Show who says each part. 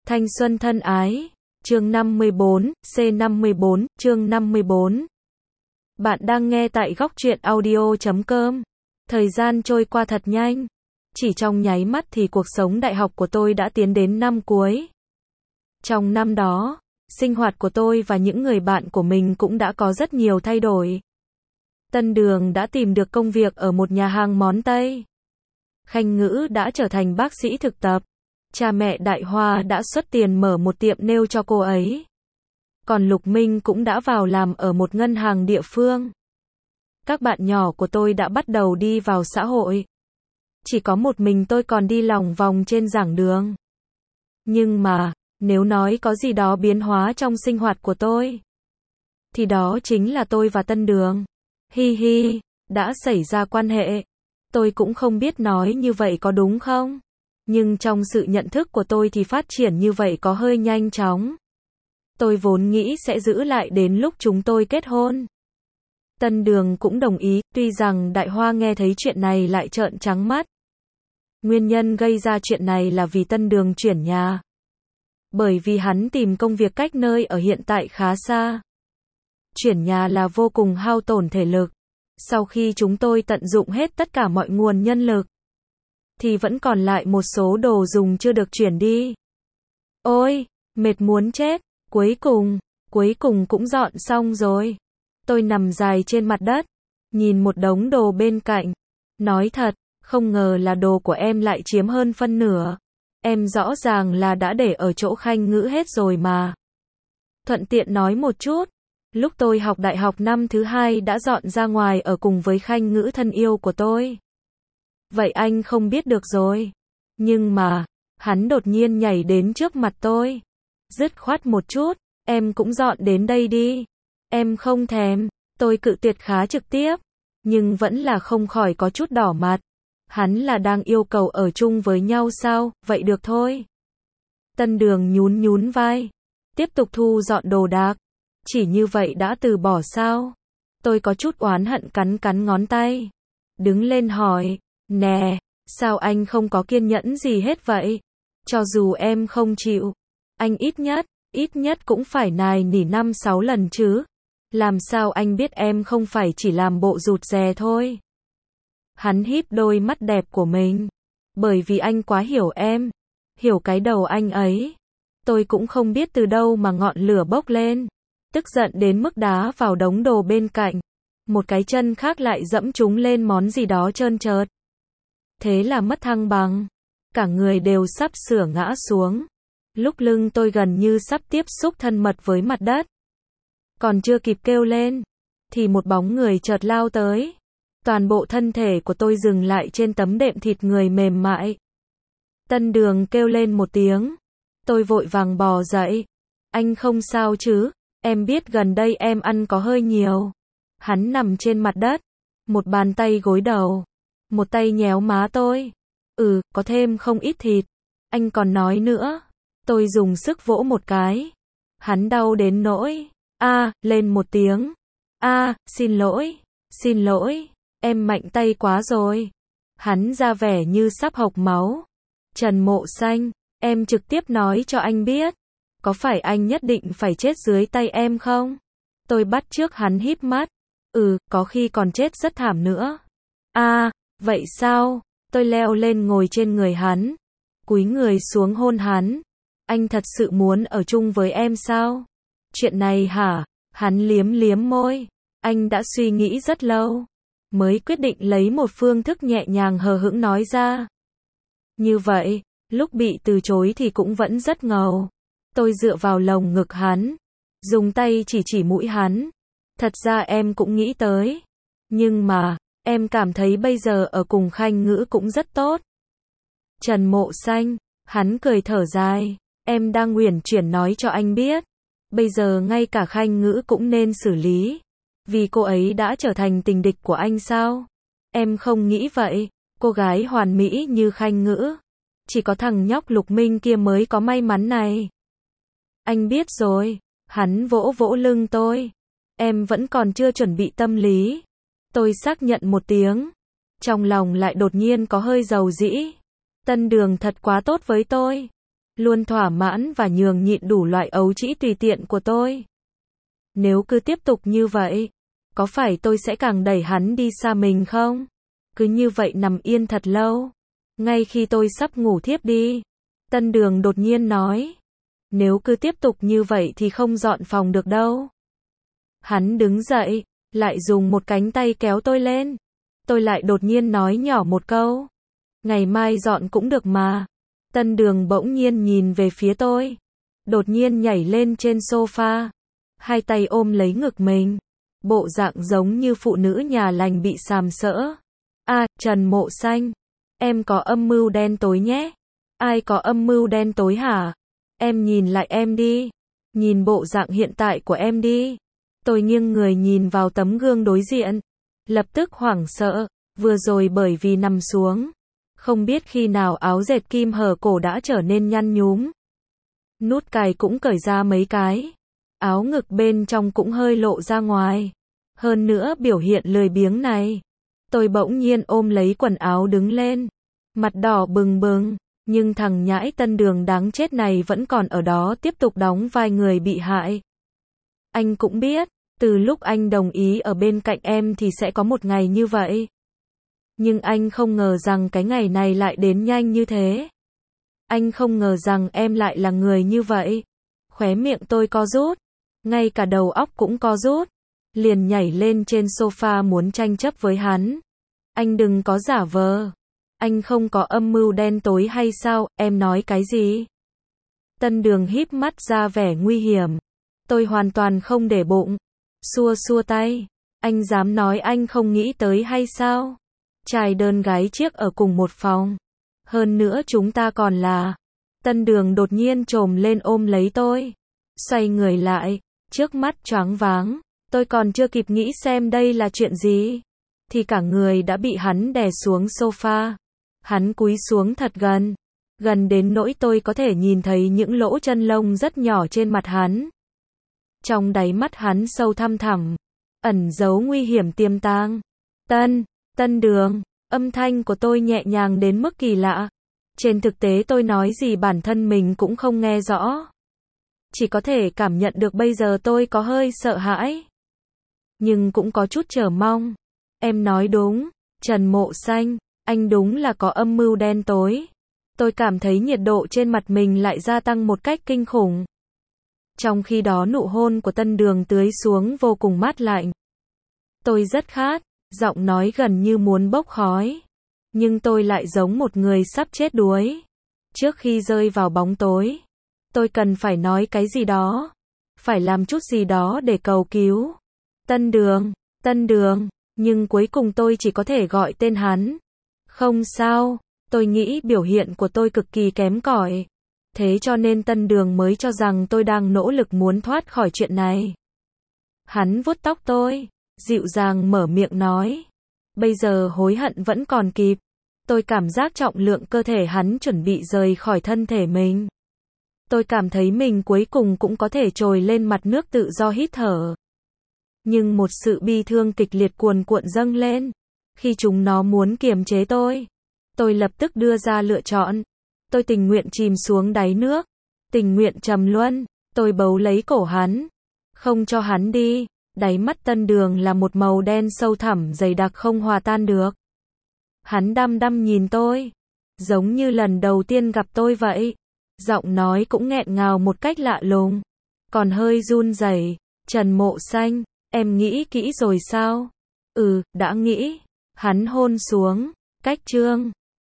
Speaker 1: Thanh xuân thân ái, chương 54, C54, chương 54. Bạn đang nghe tại góc truyện audio.com. Thời gian trôi qua thật nhanh. Chỉ trong nháy mắt thì cuộc sống đại học của tôi đã tiến đến năm cuối. Trong năm đó, sinh hoạt của tôi và những người bạn của mình cũng đã có rất nhiều thay đổi. Tân Đường đã tìm được công việc ở một nhà hàng món Tây. Khanh Ngữ đã trở thành bác sĩ thực tập. Cha mẹ Đại Hoa đã xuất tiền mở một tiệm nail cho cô ấy. Còn Lục Minh cũng đã vào làm ở một ngân hàng địa phương. Các bạn nhỏ của tôi đã bắt đầu đi vào xã hội. Chỉ có một mình tôi còn đi lòng vòng trên giảng đường. Nhưng mà, nếu nói có gì đó biến hóa trong sinh hoạt của tôi, thì đó chính là tôi và Tân Đường. Hi hi, đã xảy ra quan hệ. Tôi cũng không biết nói như vậy có đúng không? Nhưng trong sự nhận thức của tôi thì phát triển như vậy có hơi nhanh chóng. Tôi vốn nghĩ sẽ giữ lại đến lúc chúng tôi kết hôn. Tân Đường cũng đồng ý, tuy rằng Đại Hoa nghe thấy chuyện này lại trợn trắng mắt. Nguyên nhân gây ra chuyện này là vì Tân Đường chuyển nhà. Bởi vì hắn tìm công việc cách nơi ở hiện tại khá xa. Chuyển nhà là vô cùng hao tổn thể lực. Sau khi chúng tôi tận dụng hết tất cả mọi nguồn nhân lực, thì vẫn còn lại một số đồ dùng chưa được chuyển đi. Ôi, mệt muốn chết, cuối cùng cũng dọn xong rồi. Tôi nằm dài trên mặt đất, nhìn một đống đồ bên cạnh. Nói thật, không ngờ là đồ của em lại chiếm hơn phân nửa. Em rõ ràng là đã để ở chỗ Khanh Ngữ hết rồi mà. Thuận tiện nói một chút, lúc tôi học đại học năm thứ 2 đã dọn ra ngoài ở cùng với Khanh Ngữ thân yêu của tôi. Vậy anh không biết được rồi. Nhưng mà, hắn đột nhiên nhảy đến trước mặt tôi. Dứt khoát một chút, em cũng dọn đến đây đi. Em không thèm, tôi cự tuyệt khá trực tiếp. Nhưng vẫn là không khỏi có chút đỏ mặt. Hắn là đang yêu cầu ở chung với nhau sao, vậy được thôi. Tân Đường nhún vai. Tiếp tục thu dọn đồ đạc. Chỉ như vậy đã từ bỏ sao? Tôi có chút oán hận cắn ngón tay. Đứng lên hỏi. Nè, sao anh không có kiên nhẫn gì hết vậy? Cho dù em không chịu, anh ít nhất cũng phải nài nỉ 5-6 lần chứ. Làm sao anh biết em không phải chỉ làm bộ rụt rè thôi? Hắn híp đôi mắt đẹp của mình. Bởi vì anh quá hiểu em, hiểu cái đầu anh ấy. Tôi cũng không biết từ đâu mà ngọn lửa bốc lên. Tức giận đến mức đá vào đống đồ bên cạnh. Một cái chân khác lại dẫm chúng lên món gì đó trơn trượt. Thế là mất thăng bằng. Cả người đều sắp sửa ngã xuống. Lúc lưng tôi gần như sắp tiếp xúc thân mật với mặt đất. Còn chưa kịp kêu lên, thì một bóng người chợt lao tới. Toàn bộ thân thể của tôi dừng lại trên tấm đệm thịt người mềm mại. Tân Đường kêu lên một tiếng. Tôi vội vàng bò dậy. Anh không sao chứ? Em biết gần đây em ăn có hơi nhiều. Hắn nằm trên mặt đất. Một bàn tay gối đầu. Một tay nhéo má tôi. Có thêm không ít thịt. Anh còn nói nữa. Tôi dùng sức vỗ một cái. Hắn đau đến nỗi. Lên một tiếng. Xin lỗi. Em mạnh tay quá rồi. Hắn ra vẻ như sắp hộc máu. Trần Mộ Xanh, em trực tiếp nói cho anh biết. Có phải anh nhất định phải chết dưới tay em không? Tôi bắt chước hắn híp mắt. Có khi còn chết rất thảm nữa. Vậy sao? Tôi leo lên ngồi trên người hắn. Cúi người xuống hôn hắn. Anh thật sự muốn ở chung với em sao? Chuyện này hả? Hắn liếm môi. Anh đã suy nghĩ rất lâu. Mới quyết định lấy một phương thức nhẹ nhàng hờ hững nói ra. Như vậy, lúc bị từ chối thì cũng vẫn rất ngầu. Tôi dựa vào lồng ngực hắn. Dùng tay chỉ mũi hắn. Thật ra em cũng nghĩ tới. Nhưng mà, em cảm thấy bây giờ ở cùng Khanh Ngữ cũng rất tốt. Trần Mộ Xanh, hắn cười thở dài. Em đang uyển chuyển nói cho anh biết. Bây giờ ngay cả Khanh Ngữ cũng nên xử lý. Vì cô ấy đã trở thành tình địch của anh sao? Em không nghĩ vậy. Cô gái hoàn mỹ như Khanh Ngữ. Chỉ có thằng nhóc Lục Minh kia mới có may mắn này. Anh biết rồi. Hắn vỗ lưng tôi. Em vẫn còn chưa chuẩn bị tâm lý. Tôi xác nhận một tiếng. Trong lòng lại đột nhiên có hơi dầu dĩ. Tân Đường thật quá tốt với tôi. luôn thỏa mãn và nhường nhịn đủ loại ấu trĩ tùy tiện của tôi. Nếu cứ tiếp tục như vậy, có phải tôi sẽ càng đẩy hắn đi xa mình không? Cứ như vậy nằm yên thật lâu. Ngay khi tôi sắp ngủ thiếp đi, Tân Đường đột nhiên nói, nếu cứ tiếp tục như vậy thì không dọn phòng được đâu. Hắn đứng dậy, lại dùng một cánh tay kéo tôi lên. Tôi lại đột nhiên nói nhỏ một câu, ngày mai dọn cũng được mà. Tân Đường bỗng nhiên nhìn về phía tôi, đột nhiên nhảy lên trên sofa, hai tay ôm lấy ngực mình, bộ dạng giống như phụ nữ nhà lành bị sàm sỡ. Trần Mộ Xanh, em có âm mưu đen tối nhé. Ai có âm mưu đen tối hả? Em nhìn lại em đi, nhìn bộ dạng hiện tại của em đi. Tôi nghiêng người nhìn vào tấm gương đối diện, lập tức hoảng sợ, vừa rồi bởi vì nằm xuống, không biết khi nào áo dệt kim hở cổ đã trở nên nhăn nhúm. Nút cài cũng cởi ra mấy cái, áo ngực bên trong cũng hơi lộ ra ngoài. Hơn nữa biểu hiện lười biếng này, tôi bỗng nhiên ôm lấy quần áo đứng lên, mặt đỏ bừng bừng, nhưng thằng nhãi Tân Đường đáng chết này vẫn còn ở đó tiếp tục đóng vai người bị hại. Anh cũng biết, từ lúc anh đồng ý ở bên cạnh em thì sẽ có một ngày như vậy. Nhưng anh không ngờ rằng cái ngày này lại đến nhanh như thế. Anh không ngờ rằng em lại là người như vậy. Khóe miệng tôi co rút, ngay cả đầu óc cũng co rút, liền nhảy lên trên sofa muốn tranh chấp với hắn. Anh đừng có giả vờ. Anh không có âm mưu đen tối hay sao, em nói cái gì? Tân Đường híp mắt ra vẻ nguy hiểm. Tôi hoàn toàn không để bụng. Xua xua tay. Anh dám nói anh không nghĩ tới hay sao? Trai đơn gái chiếc ở cùng một phòng. Hơn nữa chúng ta còn là... Tân Đường đột nhiên trồm lên ôm lấy tôi. Xoay người lại, trước mắt choáng váng. Tôi còn chưa kịp nghĩ xem đây là chuyện gì, thì cả người đã bị hắn đè xuống sofa. Hắn cúi xuống thật gần, gần đến nỗi tôi có thể nhìn thấy những lỗ chân lông rất nhỏ trên mặt hắn. Trong đáy mắt hắn sâu thăm thẳm, ẩn giấu nguy hiểm tiềm tàng. Tân Đường, âm thanh của tôi nhẹ nhàng đến mức kỳ lạ. Trên thực tế tôi nói gì bản thân mình cũng không nghe rõ. Chỉ có thể cảm nhận được bây giờ tôi có hơi sợ hãi, nhưng cũng có chút chờ mong. Em nói đúng, Trần Mộ Xanh, anh đúng là có âm mưu đen tối. Tôi cảm thấy nhiệt độ trên mặt mình lại gia tăng một cách kinh khủng. Trong khi đó nụ hôn của Tân Đường tưới xuống vô cùng mát lạnh. Tôi rất khát, giọng nói gần như muốn bốc khói. Nhưng tôi lại giống một người sắp chết đuối. Trước khi rơi vào bóng tối, tôi cần phải nói cái gì đó, phải làm chút gì đó để cầu cứu. Tân Đường, nhưng cuối cùng tôi chỉ có thể gọi tên hắn. Không sao, tôi nghĩ biểu hiện của tôi cực kỳ kém cỏi. Thế cho nên Tân Đường mới cho rằng tôi đang nỗ lực muốn thoát khỏi chuyện này. Hắn vuốt tóc tôi, dịu dàng mở miệng nói. Bây giờ hối hận vẫn còn kịp. Tôi cảm giác trọng lượng cơ thể hắn chuẩn bị rời khỏi thân thể mình. Tôi cảm thấy mình cuối cùng cũng có thể trồi lên mặt nước tự do hít thở. Nhưng một sự bi thương kịch liệt cuồn cuộn dâng lên. Khi chúng nó muốn kiềm chế tôi lập tức đưa ra lựa chọn. Tôi tình nguyện chìm xuống đáy nước, tình nguyện trầm luân. Tôi bấu lấy cổ hắn, không cho hắn đi. Đáy mắt Tân Đường là một màu đen sâu thẳm dày đặc không hòa tan được. Hắn đăm đăm nhìn tôi, giống như lần đầu tiên gặp tôi vậy. Giọng nói cũng nghẹn ngào một cách lạ lùng, còn hơi run rẩy. Trần Mộ Xanh, em nghĩ kỹ rồi sao? Đã nghĩ. Hắn hôn xuống. Cách chương